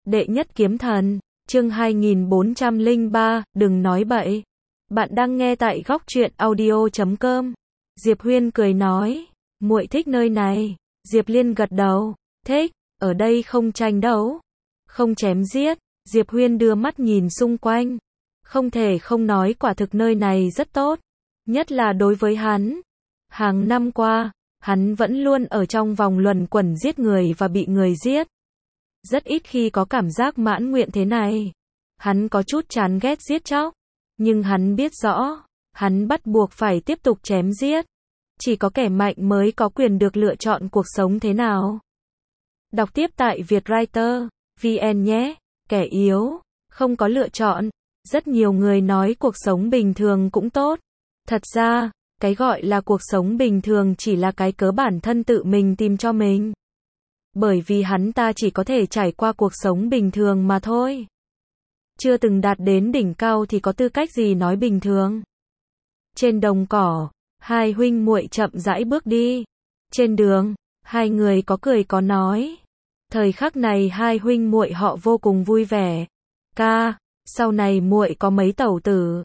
Đệ nhất kiếm thần, chương 2403, đừng nói bậy. Bạn đang nghe tại góc truyện audio.com. Diệp Huyên cười nói, muội thích nơi này. Diệp Liên gật đầu, thích, ở đây không tranh đấu, không chém giết. Diệp Huyên đưa mắt nhìn xung quanh. Không thể không nói quả thực nơi này rất tốt, nhất là đối với hắn. Hàng năm qua, hắn vẫn luôn ở trong vòng luẩn quẩn giết người và bị người giết. Rất ít khi có cảm giác mãn nguyện thế này. Hắn có chút chán ghét giết chóc, nhưng hắn biết rõ, hắn bắt buộc phải tiếp tục chém giết. Chỉ có kẻ mạnh mới có quyền được lựa chọn cuộc sống thế nào. Đọc tiếp tại Vietwriter VN nhé. Kẻ yếu, không có lựa chọn. Rất nhiều người nói cuộc sống bình thường cũng tốt. Thật ra, cái gọi là cuộc sống bình thường chỉ là cái cớ bản thân tự mình tìm cho mình. Bởi vì hắn ta chỉ có thể trải qua cuộc sống bình thường mà thôi. Chưa từng đạt đến đỉnh cao thì có tư cách gì nói bình thường. Trên đồng cỏ, hai huynh muội chậm rãi bước đi. Trên đường, hai người có cười có nói. Thời khắc này hai huynh muội họ vô cùng vui vẻ. Ca, sau này muội có mấy tẩu tử?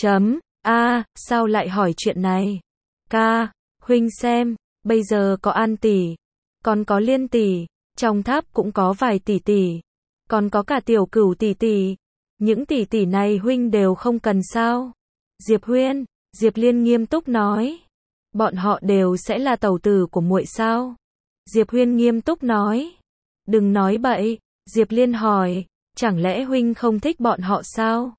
Sao lại hỏi chuyện này? Ca, huynh xem, bây giờ có An tỷ, còn có Liên tỷ, trong tháp cũng có vài tỷ tỷ, còn có cả Tiểu Cửu tỷ tỷ. Những tỷ tỷ này huynh đều không cần sao? Diệp Liên nghiêm túc nói. Bọn họ đều sẽ là tẩu tử của muội sao? Diệp Huyên nghiêm túc nói. Đừng nói bậy. Diệp Liên hỏi, chẳng lẽ huynh không thích bọn họ sao?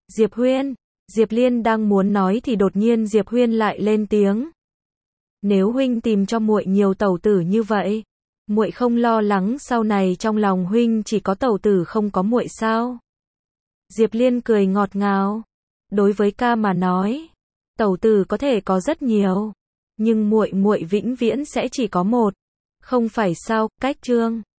Diệp Liên đang muốn nói thì đột nhiên Diệp Huyên lại lên tiếng. Nếu huynh tìm cho muội nhiều tẩu tử như vậy, muội không lo lắng sau này trong lòng huynh chỉ có tẩu tử không có muội sao? Diệp Liên cười ngọt ngào. Đối với ca mà nói, tẩu tử có thể có rất nhiều, nhưng muội vĩnh viễn sẽ chỉ có một. Không phải sao? Cách chương